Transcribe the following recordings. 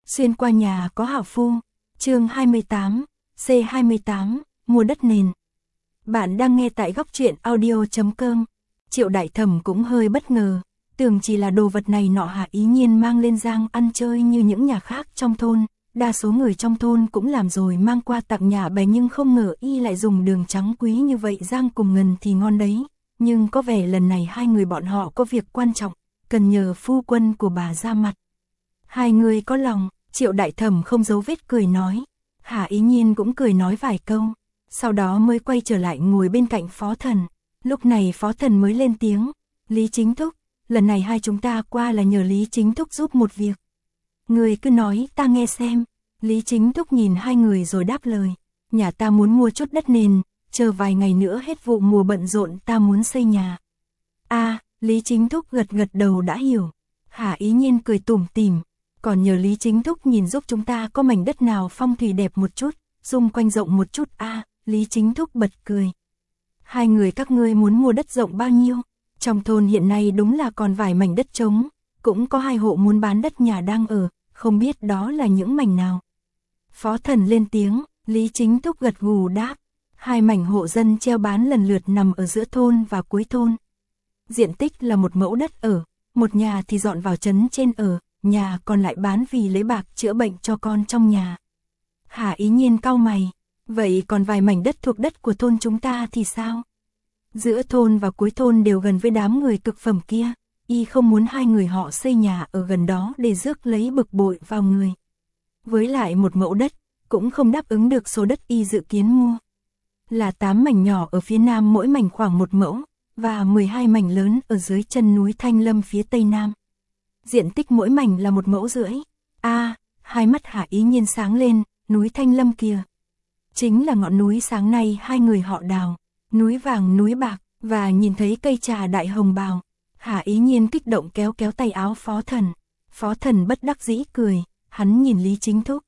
Xuyên qua nhà có hảo phu. Chương 28, C28, mua đất nền. Bạn đang nghe tại góc truyện audio.com. Triệu Đại Thẩm cũng hơi bất ngờ, tưởng chỉ là đồ vật này nọ Hạ Ý Nhiên mang lên Giang ăn chơi như những nhà khác trong thôn, đa số người trong thôn cũng làm rồi mang qua tặng nhà bè, nhưng không ngờ y lại dùng đường trắng quý như vậy. Giang cùng Ngân thì ngon đấy, nhưng có vẻ lần này hai người bọn họ có việc quan trọng, cần nhờ phu quân của bà ra mặt. Hai người có lòng? Triệu Đại Thẩm không giấu vết cười nói. Hạ Ý Nhiên cũng cười nói vài câu, sau đó mới quay trở lại ngồi bên cạnh Phó Thần. Lúc này Phó Thần mới lên tiếng, Lý Chính Thúc, lần này hai chúng ta qua là nhờ Lý Chính Thúc giúp một việc. Người cứ nói ta nghe xem. Lý Chính Thúc nhìn hai người rồi đáp lời, nhà ta muốn mua chút đất nền, chờ vài ngày nữa hết vụ mùa bận rộn ta muốn xây nhà. Lý Chính Thúc gật gật đầu đã hiểu. Hạ Ý Nhiên cười tủm tỉm, còn nhờ Lý Chính Thúc nhìn giúp chúng ta có mảnh đất nào phong thủy đẹp một chút, xung quanh rộng một chút. Lý Chính Thúc bật cười. Hai người các ngươi muốn mua đất rộng bao nhiêu? Trong thôn hiện nay đúng là còn vài mảnh đất trống, cũng có hai hộ muốn bán đất nhà đang ở, không biết đó là những mảnh nào. Phó Thần lên tiếng, Lý Chính Thúc gật gù đáp, hai mảnh hộ dân treo bán lần lượt nằm ở giữa thôn và cuối thôn. Diện tích là 1 mẫu đất ở, một nhà thì dọn vào trấn trên ở, nhà còn lại bán vì lấy bạc chữa bệnh cho con trong nhà. Hạ Ý Nhiên cau mày, vậy còn vài mảnh đất thuộc đất của thôn chúng ta thì sao? Giữa thôn và cuối thôn đều gần với đám người cực phẩm kia, y không muốn hai người họ xây nhà ở gần đó để rước lấy bực bội vào người. Với lại 1 mẫu đất, cũng không đáp ứng được số đất y dự kiến mua. Là 8 mảnh nhỏ ở phía nam mỗi mảnh khoảng 1 mẫu, và 12 mảnh lớn ở dưới chân núi Thanh Lâm phía tây nam. Diện tích mỗi mảnh là 1,5 mẫu. Hai mắt Hạ Ý Nhiên sáng lên, núi Thanh Lâm kìa. Chính là ngọn núi sáng nay hai người họ đào, núi vàng núi bạc, và nhìn thấy cây trà đại hồng bào. Hạ Ý Nhiên kích động kéo kéo tay áo Phó Thần. Phó Thần bất đắc dĩ cười, hắn nhìn Lý Chính Thúc.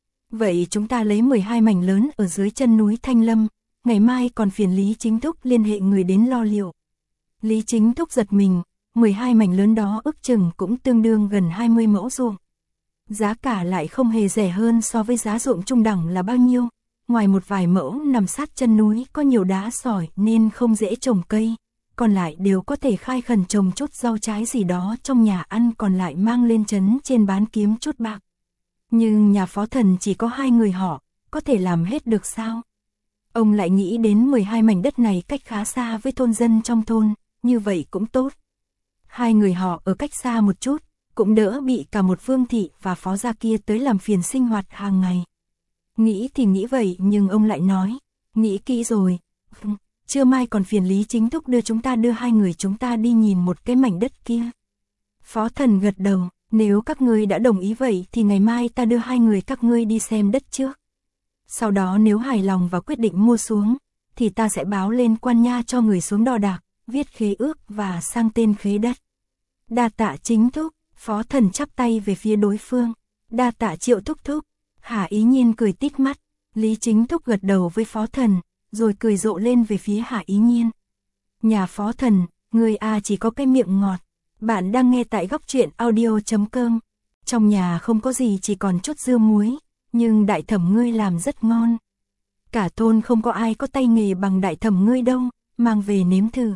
Vậy chúng ta lấy 12 mảnh lớn ở dưới chân núi Thanh Lâm, ngày mai còn phiền Lý Chính Thúc liên hệ người đến lo liệu. Lý Chính Thúc giật mình, 12 mảnh lớn đó ước chừng cũng tương đương gần 20 mẫu ruộng. Giá cả lại không hề rẻ hơn so với giá ruộng trung đẳng là bao nhiêu. Ngoài một vài mẫu nằm sát chân núi có nhiều đá sỏi nên không dễ trồng cây, còn lại đều có thể khai khẩn trồng chút rau trái gì đó trong nhà ăn, còn lại mang lên trấn trên bán kiếm chút bạc. Nhưng nhà Phó Thần chỉ có hai người họ, có thể làm hết được sao? Ông lại nghĩ đến 12 mảnh đất này cách khá xa với thôn dân trong thôn, như vậy cũng tốt. Hai người họ ở cách xa một chút, cũng đỡ bị cả một Vương thị và Phó gia kia tới làm phiền sinh hoạt hàng ngày. Nghĩ thì nghĩ vậy, nhưng ông lại nói, nghĩ kỹ rồi. Trưa mai còn phiền Lý Chính Thúc đưa hai người chúng ta đi nhìn một cái mảnh đất kia. Phó Thần gật đầu, nếu các ngươi đã đồng ý vậy thì ngày mai ta đưa hai người các ngươi đi xem đất trước. Sau đó nếu hài lòng và quyết định mua xuống, thì ta sẽ báo lên quan nha cho người xuống đo đạc, viết khế ước và sang tên khế đất. Đa tạ Chính Thúc. Phó Thần chắp tay về phía đối phương. Đa tạ Triệu Thúc Thúc. Hạ Ý Nhiên cười tít mắt. Lý Chính Thúc gật đầu với Phó Thần, rồi cười rộ lên về phía Hạ Ý Nhiên. Nhà Phó Thần, người chỉ có cái miệng ngọt. Bạn đang nghe tại góc truyện audio.com. Trong nhà không có gì, chỉ còn chút dưa muối, nhưng Đại Thẩm ngươi làm rất ngon. Cả thôn không có ai có tay nghề bằng Đại Thẩm ngươi đâu, mang về nếm thử.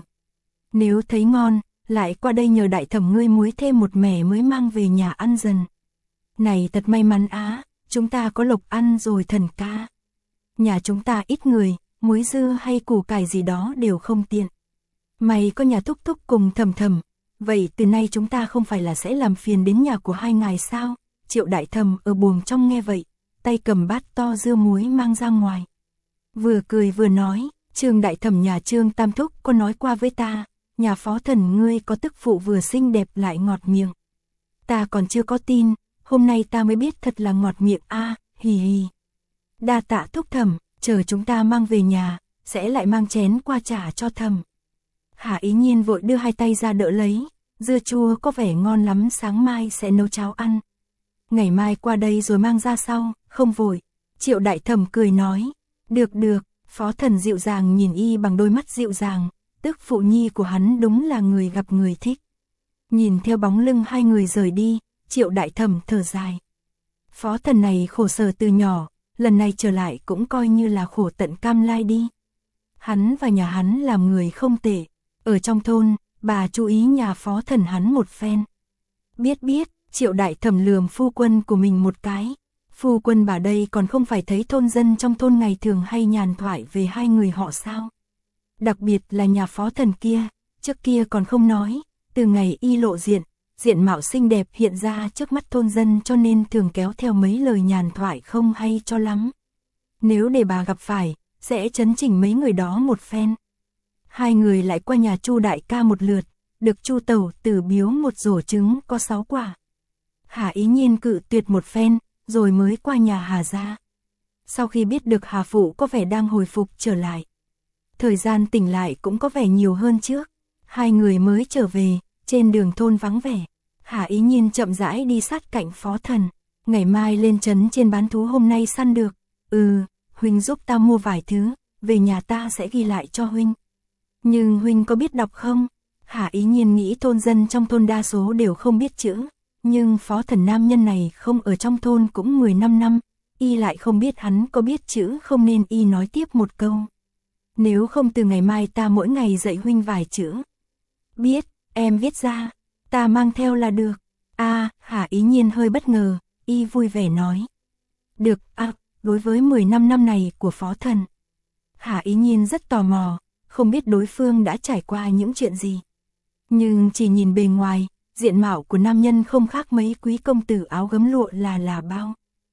Nếu thấy ngon, lại qua đây nhờ Đại Thẩm ngươi muối thêm một mẻ mới mang về nhà ăn dần. Này thật may mắn chúng ta có lộc ăn rồi Thần ca. Nhà chúng ta ít người, muối dư hay củ cải gì đó đều không tiện. Mày có nhà Thúc Thúc cùng Thầm Thầm, vậy từ nay chúng ta không phải là sẽ làm phiền đến nhà của hai ngài sao? Triệu Đại Thẩm ở buồng trong nghe vậy, tay cầm bát to dưa muối mang ra ngoài. Vừa cười vừa nói, Trương Đại Thẩm nhà Trương Tam Thúc có nói qua với ta, nhà Phó Thần ngươi có tức phụ vừa xinh đẹp lại ngọt miệng. Ta còn chưa có tin, hôm nay ta mới biết thật là ngọt miệng hì hì. Đa tạ Thúc Thẩm, chờ chúng ta mang về nhà, sẽ lại mang chén qua trả cho Thẩm. Hạ Ý Nhiên vội đưa hai tay ra đỡ lấy, dưa chua có vẻ ngon lắm, sáng mai sẽ nấu cháo ăn. Ngày mai qua đây rồi mang ra sau, không vội. Triệu Đại Thẩm cười nói, được được. Phó Thần dịu dàng nhìn y bằng đôi mắt dịu dàng, tức phụ nhi của hắn đúng là người gặp người thích. Nhìn theo bóng lưng hai người rời đi, Triệu Đại Thẩm thở dài. Phó Thần này khổ sở từ nhỏ, lần này trở lại cũng coi như là khổ tận cam lai đi. Hắn và nhà hắn làm người không tệ, ở trong thôn, bà chú ý nhà Phó Thần hắn một phen. Biết, Triệu Đại Thẩm lườm phu quân của mình một cái. Phu quân bà đây còn không phải thấy thôn dân trong thôn ngày thường hay nhàn thoại về hai người họ sao. Đặc biệt là nhà Phó Thần kia, trước kia còn không nói, từ ngày y lộ diện mạo xinh đẹp hiện ra trước mắt thôn dân cho nên thường kéo theo mấy lời nhàn thoại không hay cho lắm. Nếu để bà gặp phải, sẽ chấn chỉnh mấy người đó một phen. Hai người lại qua nhà Chu đại ca một lượt, được Chu tẩu tử biếu một rổ trứng có 6 quả. Hà Ý Nhiên cự tuyệt một phen, rồi mới qua nhà Hà gia. Sau khi biết được Hà phụ có vẻ đang hồi phục trở lại, thời gian tỉnh lại cũng có vẻ nhiều hơn trước, hai người mới trở về, trên đường thôn vắng vẻ. Hà Ý Nhiên chậm rãi đi sát cạnh Phó Thần, ngày mai lên trấn trên bán thú hôm nay săn được. Huynh giúp ta mua vài thứ, về nhà ta sẽ ghi lại cho huynh. Nhưng huynh có biết đọc không? Hà Ý Nhiên nghĩ thôn dân trong thôn đa số đều không biết chữ, nhưng Phó Thần nam nhân này không ở trong thôn cũng 15 năm, y lại không biết hắn có biết chữ không nên y nói tiếp một câu. Nếu không từ ngày mai ta mỗi ngày dạy huynh vài chữ. Biết, em viết ra, ta mang theo là được. Hà Ý Nhiên hơi bất ngờ, y vui vẻ nói. Được, đối với 15 năm này của Phó Thần. Hà Ý Nhiên rất tò mò, không biết đối phương đã trải qua những chuyện gì. Nhưng chỉ nhìn bề ngoài, diện mạo của nam nhân không khác mấy quý công tử áo gấm lụa là bao.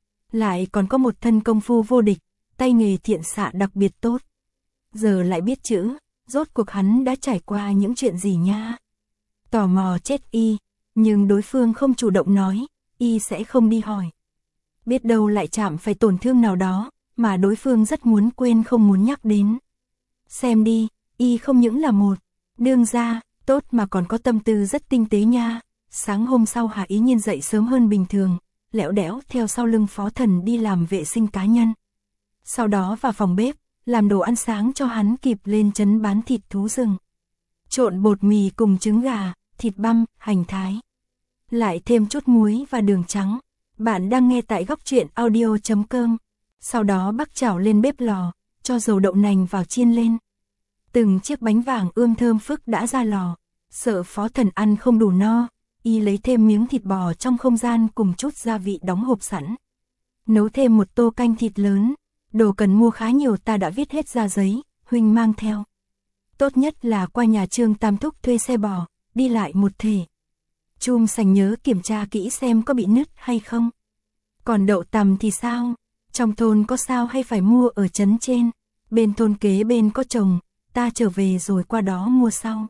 Lại còn có một thân công phu vô địch, tay nghề thiện xạ đặc biệt tốt. Giờ lại biết chữ, rốt cuộc hắn đã trải qua những chuyện gì nha. Tò mò chết y, nhưng đối phương không chủ động nói, y sẽ không đi hỏi. Biết đâu lại chạm phải tổn thương nào đó, mà đối phương rất muốn quên không muốn nhắc đến. Xem đi, y không những là một đương gia tốt mà còn có tâm tư rất tinh tế nha. Sáng hôm sau Hà Ý Nhiên dậy sớm hơn bình thường, lẻo đẻo theo sau lưng Phó Thần đi làm vệ sinh cá nhân. Sau đó vào phòng bếp, làm đồ ăn sáng cho hắn kịp lên trấn bán thịt thú rừng. Trộn bột mì cùng trứng gà, thịt băm, hành thái. Lại thêm chút muối và đường trắng. Bạn đang nghe tại góc truyện audio.com. Sau đó bắc chảo lên bếp lò, cho dầu đậu nành vào chiên lên. Từng chiếc bánh vàng ươm thơm phức đã ra lò. Sợ Phó Thần ăn không đủ no, y lấy thêm miếng thịt bò trong không gian cùng chút gia vị đóng hộp sẵn. Nấu thêm một tô canh thịt lớn. Đồ cần mua khá nhiều ta đã viết hết ra giấy, huynh mang theo. Tốt nhất là qua nhà Trương Tam Thúc thuê xe bò, đi lại một thể. Chum sành nhớ kiểm tra kỹ xem có bị nứt hay không. Còn đậu tằm thì sao? Trong thôn có sao hay phải mua ở trấn trên? Bên thôn kế bên có trồng, ta trở về rồi qua đó mua sau.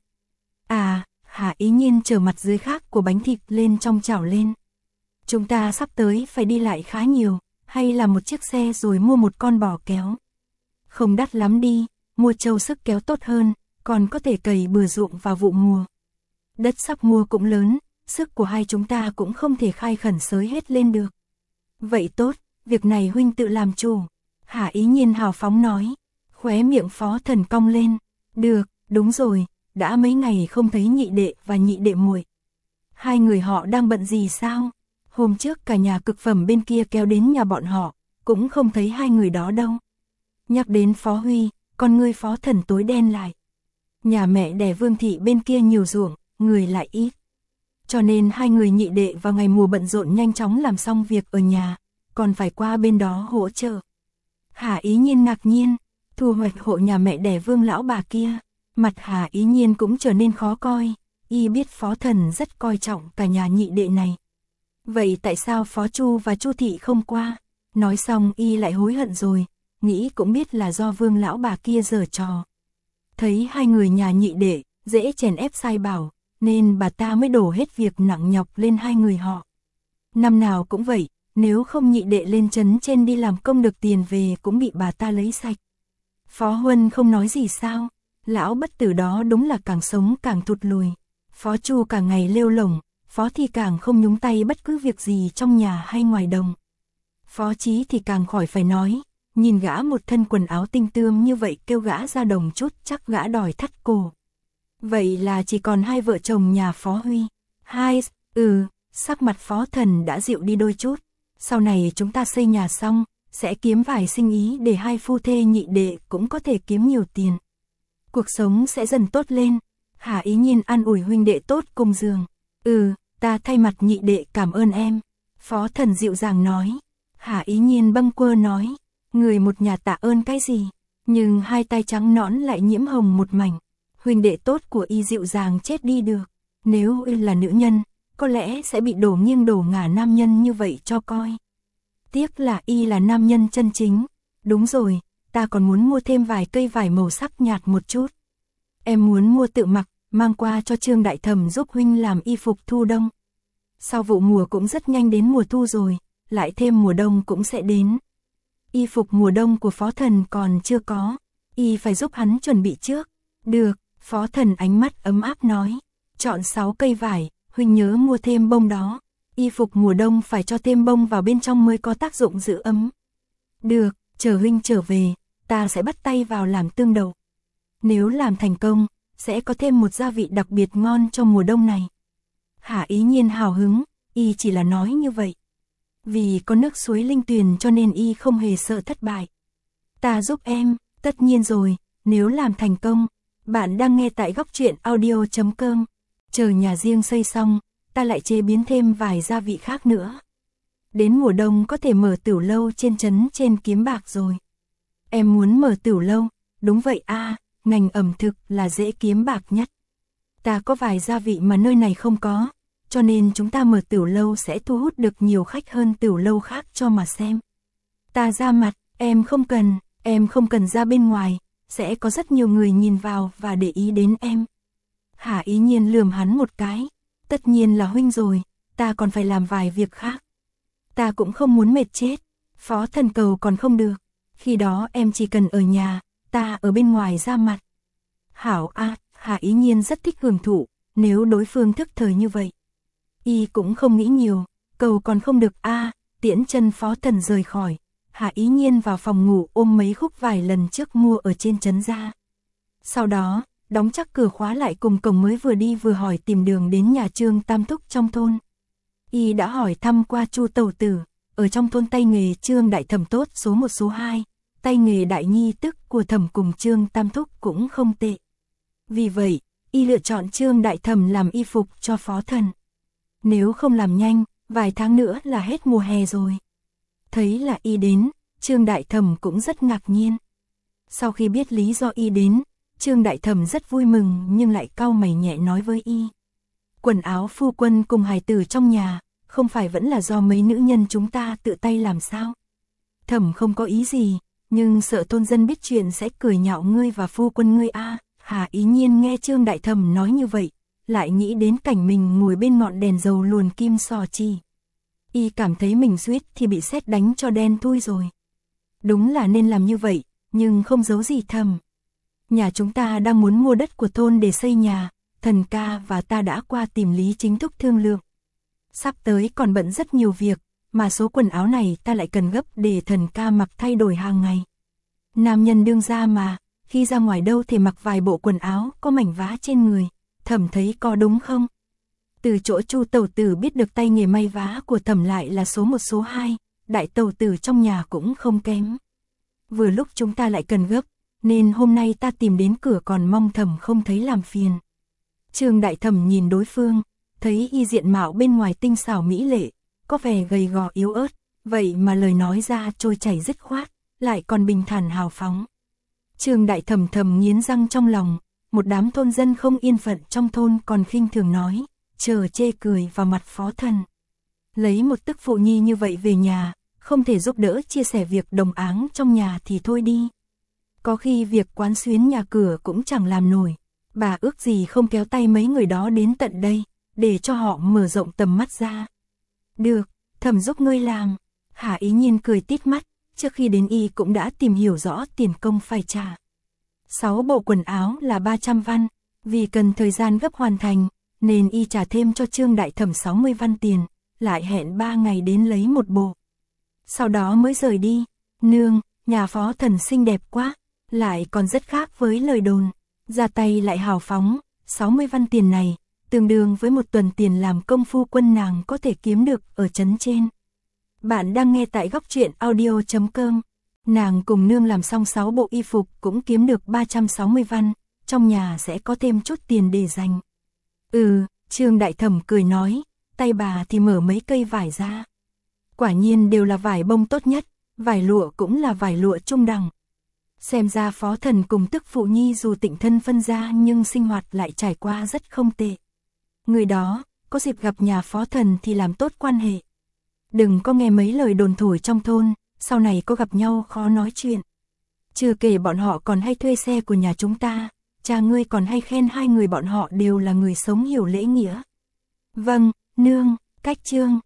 Hà Ý Nhiên trở mặt dưới khác của bánh thịt lên trong chảo lên. Chúng ta sắp tới phải đi lại khá nhiều, hay là một chiếc xe rồi mua một con bò kéo. Không đắt lắm đi, mua trâu sức kéo tốt hơn, còn có thể cày bừa ruộng vào vụ mùa. Đất sắp mua cũng lớn, sức của hai chúng ta cũng không thể khai khẩn xới hết lên được. Vậy tốt, việc này huynh tự làm chủ. Hà Ý Nhiên hào phóng nói, khóe miệng Phó Thần cong lên. Được, đúng rồi, đã mấy ngày không thấy nhị đệ và nhị đệ muội. Hai người họ đang bận gì sao? Hôm trước cả nhà cực phẩm bên kia kéo đến nhà bọn họ, cũng không thấy hai người đó đâu. Nhắc đến Phó Huy, con ngươi Phó Thần tối đen lại. Nhà mẹ đẻ Vương thị bên kia nhiều ruộng, người lại ít. Cho nên hai người nhị đệ vào ngày mùa bận rộn nhanh chóng làm xong việc ở nhà, còn phải qua bên đó hỗ trợ. Hà Ý Nhiên ngạc nhiên, thu hoạch hộ nhà mẹ đẻ Vương lão bà kia, mặt Hà Ý Nhiên cũng trở nên khó coi, y biết Phó Thần rất coi trọng cả nhà nhị đệ này. Vậy tại sao Phó Chu và Chu thị không qua? Nói xong y lại hối hận rồi, nghĩ cũng biết là do Vương lão bà kia giở trò. Thấy hai người nhà nhị đệ dễ chèn ép sai bảo, nên bà ta mới đổ hết việc nặng nhọc lên hai người họ. Năm nào cũng vậy, nếu không nhị đệ lên trấn trên đi làm công được tiền về cũng bị bà ta lấy sạch. Phó Huân không nói gì sao? Lão bất tử đó đúng là càng sống càng thụt lùi. Phó Chu cả ngày lêu lổng, Phó Thi càng không nhúng tay bất cứ việc gì trong nhà hay ngoài đồng. Phó Chí thì càng khỏi phải nói, nhìn gã một thân quần áo tinh tươm như vậy kêu gã ra đồng chút chắc gã đòi thắt cổ. Vậy là chỉ còn hai vợ chồng nhà Phó Huy. Sắc mặt Phó Thần đã dịu đi đôi chút, Sau này chúng ta xây nhà xong, sẽ kiếm vài sinh ý để hai phu thê nhị đệ cũng có thể kiếm nhiều tiền. Cuộc sống sẽ dần tốt lên. Hà Ý Nhiên an ủi huynh đệ tốt cùng giường. Ta thay mặt nhị đệ cảm ơn em. Phó Thần dịu dàng nói. Hà Ý Nhiên bâng quơ nói. Người một nhà tạ ơn cái gì? Nhưng hai tay trắng nõn lại nhiễm hồng một mảnh. Huynh đệ tốt của y dịu dàng chết đi được. Nếu y là nữ nhân, có lẽ sẽ bị đổ nghiêng đổ ngả nam nhân như vậy cho coi. Tiếc là y là nam nhân chân chính. Đúng rồi, ta còn muốn mua thêm vài cây vải màu sắc nhạt một chút. Em muốn mua tự mặc, mang qua cho Trương Đại Thẩm giúp huynh làm y phục thu đông. Sau vụ mùa cũng rất nhanh đến mùa thu rồi, lại thêm mùa đông cũng sẽ đến. Y phục mùa đông của Phó Thần còn chưa có, y phải giúp hắn chuẩn bị trước. Được, Phó Thần ánh mắt ấm áp nói. Chọn 6 cây vải, huynh nhớ mua thêm bông đó. Y phục mùa đông phải cho thêm bông vào bên trong mới có tác dụng giữ ấm. Được, chờ huynh trở về, ta sẽ bắt tay vào làm tương đậu. Nếu làm thành công, sẽ có thêm một gia vị đặc biệt ngon cho mùa đông này. Hà Ý Nhiên hào hứng, y chỉ là nói như vậy. Vì có nước suối linh tuyền cho nên y không hề sợ thất bại. Ta giúp em, tất nhiên rồi, nếu làm thành công. Bạn đang nghe tại góc truyện audio.com. Chờ nhà riêng xây xong, ta lại chế biến thêm vài gia vị khác nữa. Đến mùa đông có thể mở tửu lâu trên trấn trên Kiếm Bạc rồi. Em muốn mở tửu lâu, đúng vậy ngành ẩm thực là dễ kiếm bạc nhất. Ta có vài gia vị mà nơi này không có, cho nên chúng ta mở tửu lâu sẽ thu hút được nhiều khách hơn tửu lâu khác cho mà xem. Ta ra mặt, em không cần ra bên ngoài, sẽ có rất nhiều người nhìn vào và để ý đến em. Hà Ý Nhiên lườm hắn một cái, tất nhiên là huynh rồi, ta còn phải làm vài việc khác. Ta cũng không muốn mệt chết, Phó Thần cầu còn không được, khi đó em chỉ cần ở nhà, ta ở bên ngoài ra mặt. Hảo Hà Ý Nhiên rất thích hưởng thụ, nếu đối phương thức thời như vậy. Y cũng không nghĩ nhiều, cầu còn không được tiễn chân Phó Thần rời khỏi. Hà Ý Nhiên vào phòng ngủ ôm mấy khúc vài lần trước mua ở trên trấn ra. Sau đó, đóng chắc cửa khóa lại cùng cổng mới vừa đi vừa hỏi tìm đường đến nhà Trương Tam Thúc trong thôn. Y đã hỏi thăm qua Chu Tẩu Tử, ở trong thôn tay nghề Trương Đại Thẩm tốt số 1 số 2, tay nghề đại nhi tức của Thẩm cùng Trương Tam Thúc cũng không tệ. Vì vậy, y lựa chọn Trương Đại Thẩm làm y phục cho Phó Thần. Nếu không làm nhanh, vài tháng nữa là hết mùa hè rồi. Thấy là y đến, Trương Đại Thẩm cũng rất ngạc nhiên. Sau khi biết lý do y đến, Trương Đại Thẩm rất vui mừng nhưng lại cau mày nhẹ nói với y. Quần áo phu quân cùng hài tử trong nhà, không phải vẫn là do mấy nữ nhân chúng ta tự tay làm sao? Thẩm không có ý gì, nhưng sợ thôn dân biết chuyện sẽ cười nhạo ngươi và phu quân ngươi Hà Ý Nhiên nghe Trương Đại Thẩm nói như vậy, lại nghĩ đến cảnh mình ngồi bên ngọn đèn dầu luồn kim sò chi. Y cảm thấy mình suýt thì bị sét đánh cho đen thui rồi. Đúng là nên làm như vậy, nhưng không giấu gì Thẩm. Nhà chúng ta đang muốn mua đất của thôn để xây nhà, Thần ca và ta đã qua tìm Lý Chính Thúc thương lượng. Sắp tới còn bận rất nhiều việc, mà số quần áo này ta lại cần gấp để Thần ca mặc thay đổi hàng ngày. Nam nhân đương gia mà, khi ra ngoài đâu thì mặc vài bộ quần áo có mảnh vá trên người, Thẩm thấy có đúng không? Từ chỗ Chu Tẩu Tử biết được tay nghề may vá của Thẩm lại là số 1 số 2, Đại Tẩu Tử trong nhà cũng không kém. Vừa lúc chúng ta lại cần gấp, nên hôm nay ta tìm đến cửa còn mong Thẩm không thấy làm phiền. Trương Đại Thẩm nhìn đối phương, thấy y diện mạo bên ngoài tinh xảo mỹ lệ, có vẻ gầy gò yếu ớt, vậy mà lời nói ra trôi chảy dứt khoát, lại còn bình thản hào phóng. Trương Đại Thẩm thầm nghiến răng trong lòng, một đám thôn dân không yên phận trong thôn còn khinh thường nói, chờ chê cười vào mặt Phó Thần. Lấy một tức phụ nhi như vậy về nhà, không thể giúp đỡ chia sẻ việc đồng áng trong nhà thì thôi đi. Có khi việc quán xuyến nhà cửa cũng chẳng làm nổi, bà ước gì không kéo tay mấy người đó đến tận đây, để cho họ mở rộng tầm mắt ra. Được, Thẩm giúp ngươi làm. Hà Ý Nhiên cười tít mắt, trước khi đến y cũng đã tìm hiểu rõ tiền công phải trả. 6 bộ quần áo là 300 văn, vì cần thời gian gấp hoàn thành, nên y trả thêm cho Trương Đại Thẩm 60 văn tiền, lại hẹn 3 ngày đến lấy một bộ. Sau đó mới rời đi. Nương, nhà Phó Thần xinh đẹp quá, lại còn rất khác với lời đồn. Ra tay lại hào phóng, 60 văn tiền này, tương đương với một tuần tiền làm công phu quân nàng có thể kiếm được ở trấn trên. Bạn đang nghe tại góc truyện audio.com. Nàng cùng nương làm xong 6 bộ y phục cũng kiếm được 360 văn, trong nhà sẽ có thêm chút tiền để dành. Trương Đại Thẩm cười nói, tay bà thì mở mấy cây vải ra. Quả nhiên đều là vải bông tốt nhất, vải lụa cũng là vải lụa trung đẳng. Xem ra Phó Thần cùng tức phụ nhi dù tịnh thân phân ra nhưng sinh hoạt lại trải qua rất không tệ. Người đó, có dịp gặp nhà Phó Thần thì làm tốt quan hệ. Đừng có nghe mấy lời đồn thổi trong thôn, sau này có gặp nhau khó nói chuyện. Chưa kể bọn họ còn hay thuê xe của nhà chúng ta, cha ngươi còn hay khen hai người bọn họ đều là người sống hiểu lễ nghĩa. Vâng, nương, cách Trương